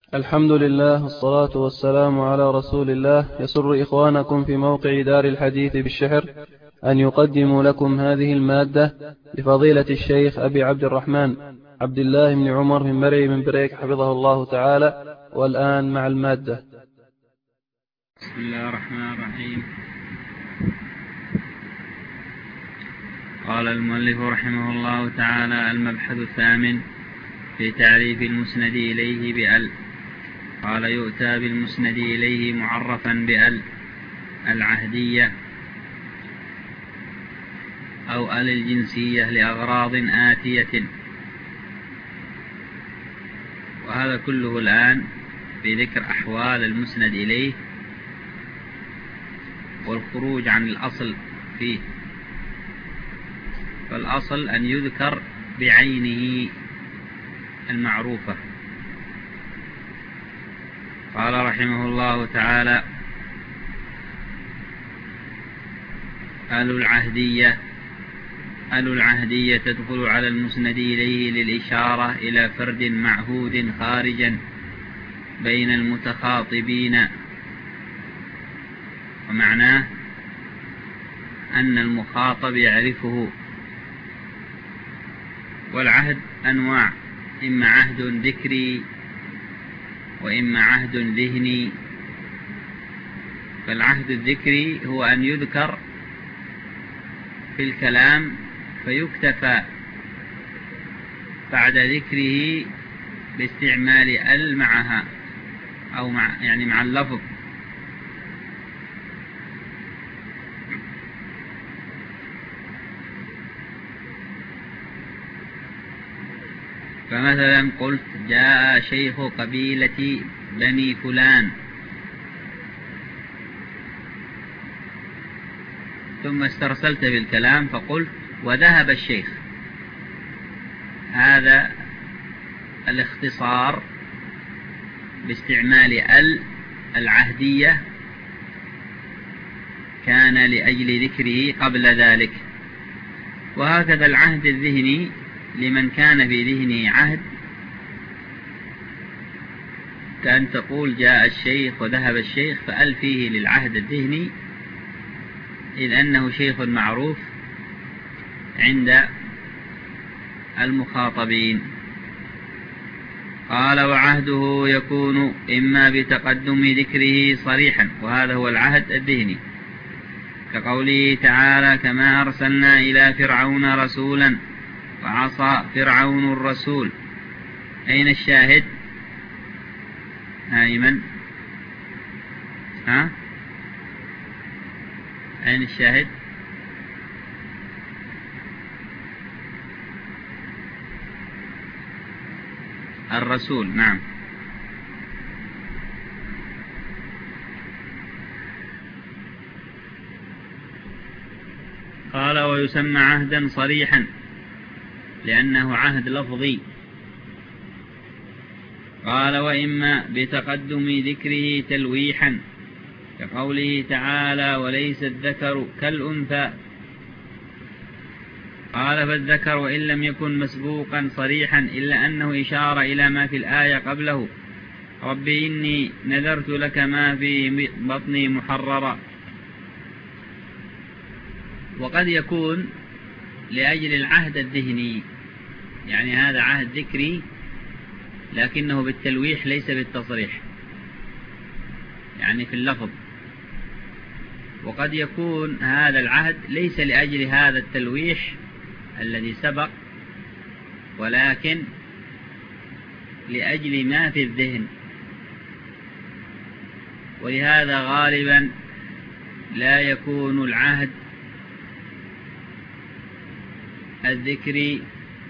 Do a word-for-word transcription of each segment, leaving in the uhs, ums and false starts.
الحمد لله والصلاة والسلام على رسول الله. يسر إخوانكم في موقع دار الحديث بالشحر أن يقدموا لكم هذه المادة لفضيلة الشيخ أبي عبد الرحمن عبد الله بن عمر من مرعي من بريك حفظه الله تعالى. والآن مع المادة. بسم الله الرحمن الرحيم. قال المؤلف رحمه الله تعالى: المبحث الثامن في تعريف المسند إليه بأل. قال: يؤتى بالمسند إليه معرفا بأل العهدية أو أل الجنسية لأغراض آتية. وهذا كله الآن في ذكر أحوال المسند إليه والخروج عن الأصل فيه. فالأصل أن يذكر بعينه المعروفة. قال رحمه الله تعالى: آل العهدية. آل العهدية تدخل على المسند إليه للإشارة إلى فرد معهود خارجا بين المتخاطبين، ومعناه أن المخاطب يعرفه. والعهد أنواع: إما عهد ذكري وإما عهد ذهني. فالعهد الذكري هو أن يذكر في الكلام فيكتفى بعد ذكره باستعمال ال معها أو مع يعني مع اللفظ. فمثلا قلت: جاء شيخ قبيلة بني فلان، ثم استرسلت بالكلام فقلت: وذهب الشيخ. هذا الاختصار باستعمال ال العهدية كان لأجل ذكره قبل ذلك. وهكذا العهد الذهني لمن كان في ذهنه عهد، كأن تقول: جاء الشيخ وذهب الشيخ، فأل فيه للعهد الذهني إذ أنه شيخ معروف عند المخاطبين. قال: وعهده يكون إما بتقدم ذكره صريحا، وهذا هو العهد الذهني، كقوله تعالى: كما أرسلنا إلى فرعون رسولا فعصى فرعون الرسول. أين الشاهد؟ أيمن؟ ها؟ أين الشاهد؟ الرسول، نعم. قال: ويسمى عهدا صريحا لأنه عهد لفظي. قال: وإما بتقدم ذكره تلويحا، كقوله تعالى: وليس الذكر كالأنثى. قال: فالذكر وإن لم يكن مسبوقا صريحا إلا أنه إشارة إلى ما في الآية قبله: ربي إني نذرت لك ما في بطني محررا. وقد يكون لأجل العهد الذهني، يعني هذا عهد ذكري لكنه بالتلويح ليس بالتصريح، يعني في اللفظ. وقد يكون هذا العهد ليس لأجل هذا التلويح الذي سبق، ولكن لأجل ما في الذهن. ولهذا غالبا لا يكون العهد الذكري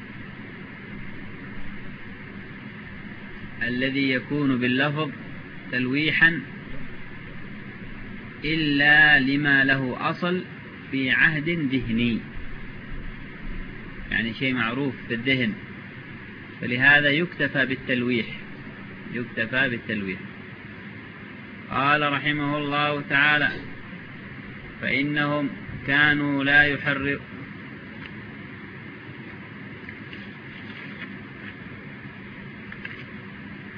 الذي يكون باللفظ تلويحا إلا لما له أصل في عهد ذهني، يعني شيء معروف في الذهن، فلهذا يكتفى بالتلويح يكتفى بالتلويح. قال رحمه الله تعالى: فإنهم كانوا لا يحرر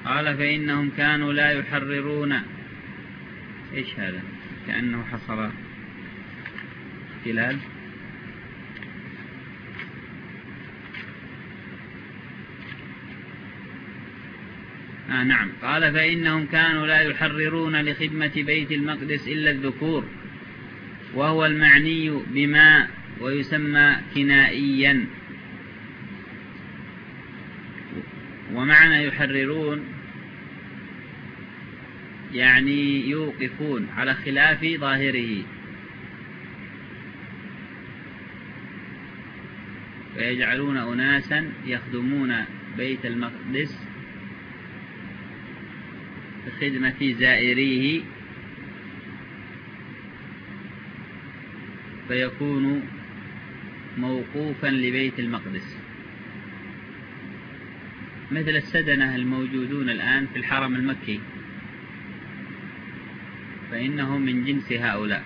قال فإنهم كانوا لا يحررون. إيش هذا؟ كأنه حصل اختلال. آه نعم. قال فإنهم كانوا لا يحررون لخدمة بيت المقدس إلا الذكور، وهو المعني بما ويسمى كنائيا. ومعنى يحررون يعني يوقفون على خلاف ظاهره، ويجعلون أناسا يخدمون بيت المقدس بخدمة زائريه، فيكون موقوفا لبيت المقدس، مثل السدنة الموجودون الآن في الحرم المكي، فإنهم من جنس هؤلاء.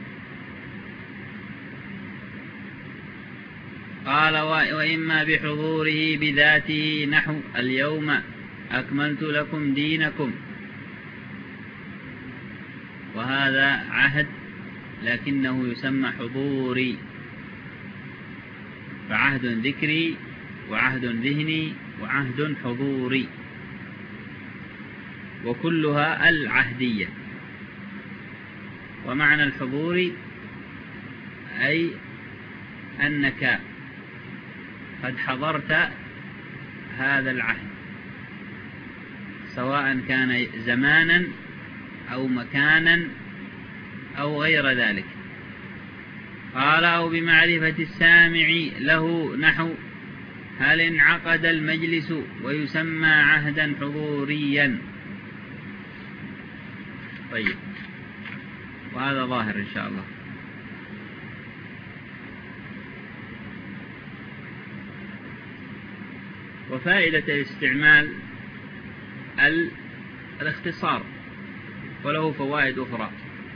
قال وإما بحضوره بذاته، نحو اليوم أكملت لكم دينكم، وهذا عهد لكنه يسمى حضوري، فعهد ذكري وعهد ذهني وعهد حضوري، وكلها العهدية. ومعنى الحضور أي أنك قد حضرت هذا العهد، سواء كان زمانا أو مكانا أو غير ذلك. قال أو بمعرفة السامع له، نحو هل انعقد المجلس، ويسمى عهدا حضوريا. طيب، وهذا ظاهر إن شاء الله. وفائدة الاستعمال الاختصار، وله فوائد أخرى.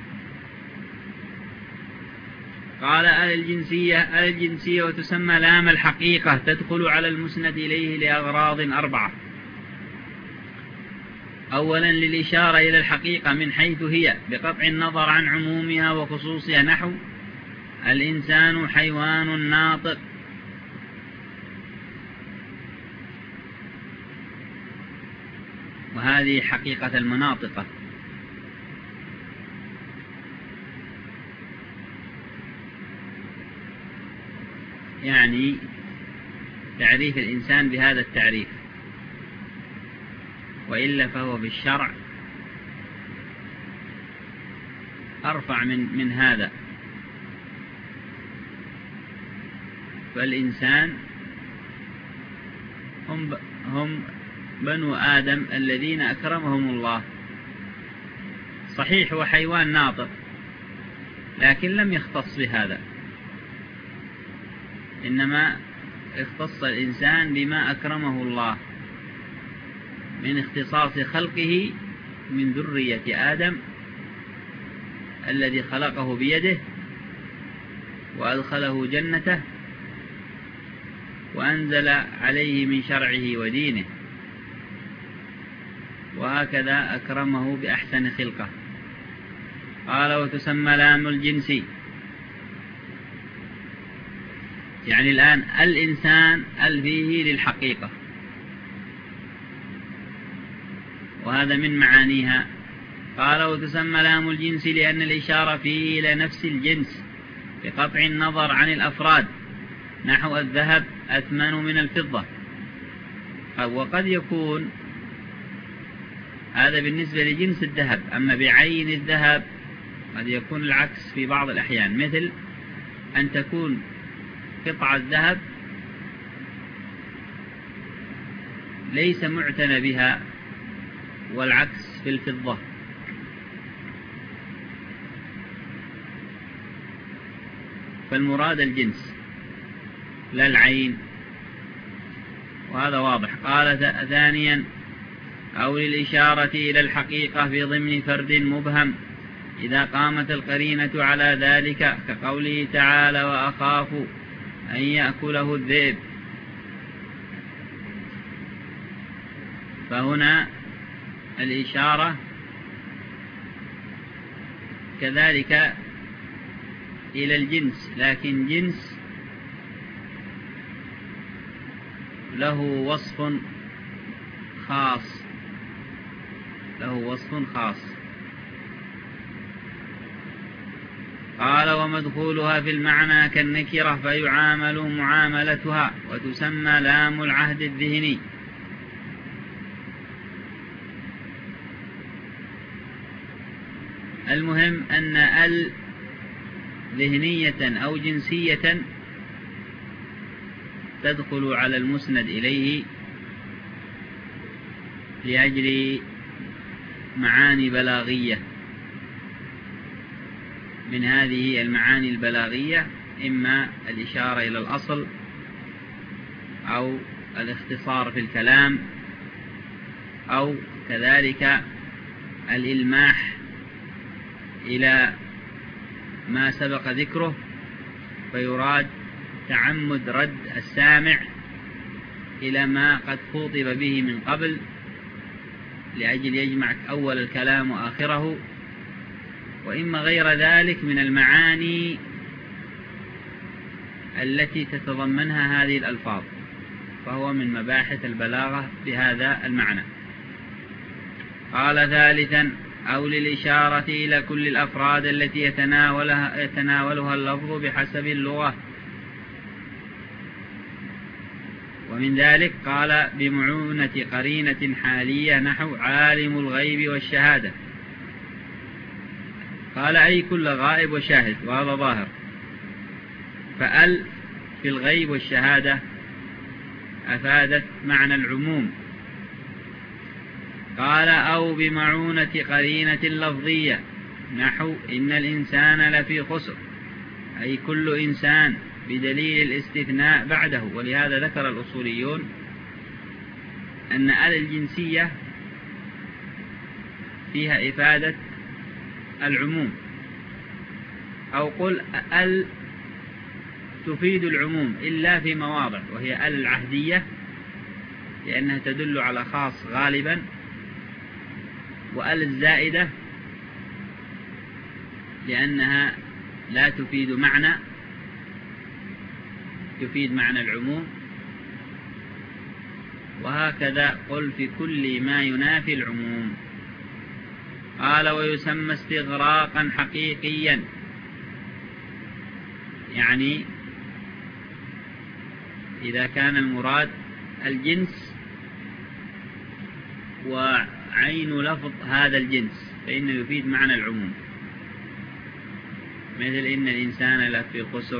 قال أهل الجنسية أهل الجنسية وتسمى لام الحقيقة، تدخل على المسند إليه لأغراض أربعة. أولا للإشارة إلى الحقيقة من حيث هي، بقطع النظر عن عمومها وخصوصها، نحو الإنسان حيوان ناطق. وهذه حقيقة المناطقة. يعني تعريف الإنسان بهذا التعريف، وإلا فهو بالشرع أرفع من من هذا. فالإنسان هم هم بنو آدم الذين أكرمهم الله. صحيح هو حيوان ناطق، لكن لم يختص بهذا، إنما اختص الإنسان بما أكرمه الله من اختصاص خلقه من ذرية آدم الذي خلقه بيده وأدخله جنته وأنزل عليه من شرعه ودينه، وهكذا أكرمه بأحسن خلقه. قال وتسمى لام الجنس، يعني الآن الإنسان ال فيه للحقيقة، وهذا من معانيها. قال وتسمى لام الجنس لأن الإشارة فيه إلى نفس الجنس بقطع النظر عن الأفراد، نحو الذهب أثمن من الفضة. وقد يكون هذا بالنسبة لجنس الذهب، أما بعين الذهب قد يكون العكس في بعض الأحيان، مثل أن تكون قطعة ذهب ليس معتنى بها، والعكس في الفضة. فالمراد الجنس لا العين، وهذا واضح. قال ثانيا أو للإشارة إلى الحقيقة في ضمن فرد مبهم إذا قامت القرينة على ذلك، كقوله تعالى وأخاف أن يأكله الذئب. فهنا الإشارة كذلك إلى الجنس، لكن جنس له وصف خاص له وصف خاص قال: ومدخولها في المعنى كالنكرة فيعامل معاملتها، وتسمى لام العهد الذهني. المهم أن ال ذهنية أو جنسية تدخل على المسند إليه لأجل معاني بلاغية. من هذه المعاني البلاغية إما الإشارة إلى الأصل، أو الاختصار في الكلام، أو كذلك الإلماح إلى ما سبق ذكره، فيراد تعمد رد السامع إلى ما قد خوطب به من قبل، لأجل يجمع أول الكلام وآخره، وإما غير ذلك من المعاني التي تتضمنها هذه الألفاظ، فهو من مباحث البلاغة بهذا المعنى. قال: ثالثا: أو للإشارة إلى كل الأفراد التي يتناولها, يتناولها اللفظ بحسب اللغة. ومن ذلك قال: بمعونة قرينة حالية، نحو عالم الغيب والشهادة. قال: أي كل غائب وشاهد، وهذا ظاهر. فأل في الغيب والشهادة أفادت معنى العموم. قال: أو بمعونة قرينة لفظية، نحو إن الإنسان لفي خسر، أي كل إنسان، بدليل الاستثناء بعده. ولهذا ذكر الأصوليون أن ال الجنسية فيها إفادة العموم، أو قل ال تفيد العموم إلا في مواضع، وهي ال العهدية لأنها تدل على خاص غالبا، وال الزائدة لأنها لا تفيد معنى، تفيد معنى العموم. وهكذا قل في كل ما ينافي العموم. قال: ويسمى استغراقا حقيقيا، يعني إذا كان المراد الجنس وعين لفظ هذا الجنس فإنه يفيد معنى العموم، مثل إن الإنسان لفي خسر.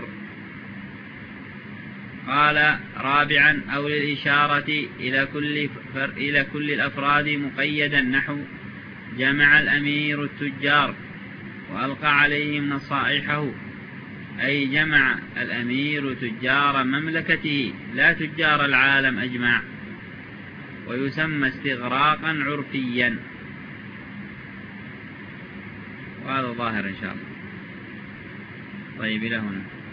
قال: رابعا: أو للإشارة إلى كل, إلى كل الأفراد مقيدا، نحو جمع الأمير التجار وألقى عليهم نصائحه، أي جمع الأمير تجار مملكته لا تجار العالم أجمع. ويسمى استغراقا عرفيا، وهذا ظاهر إن شاء الله. طيب إلى هنا.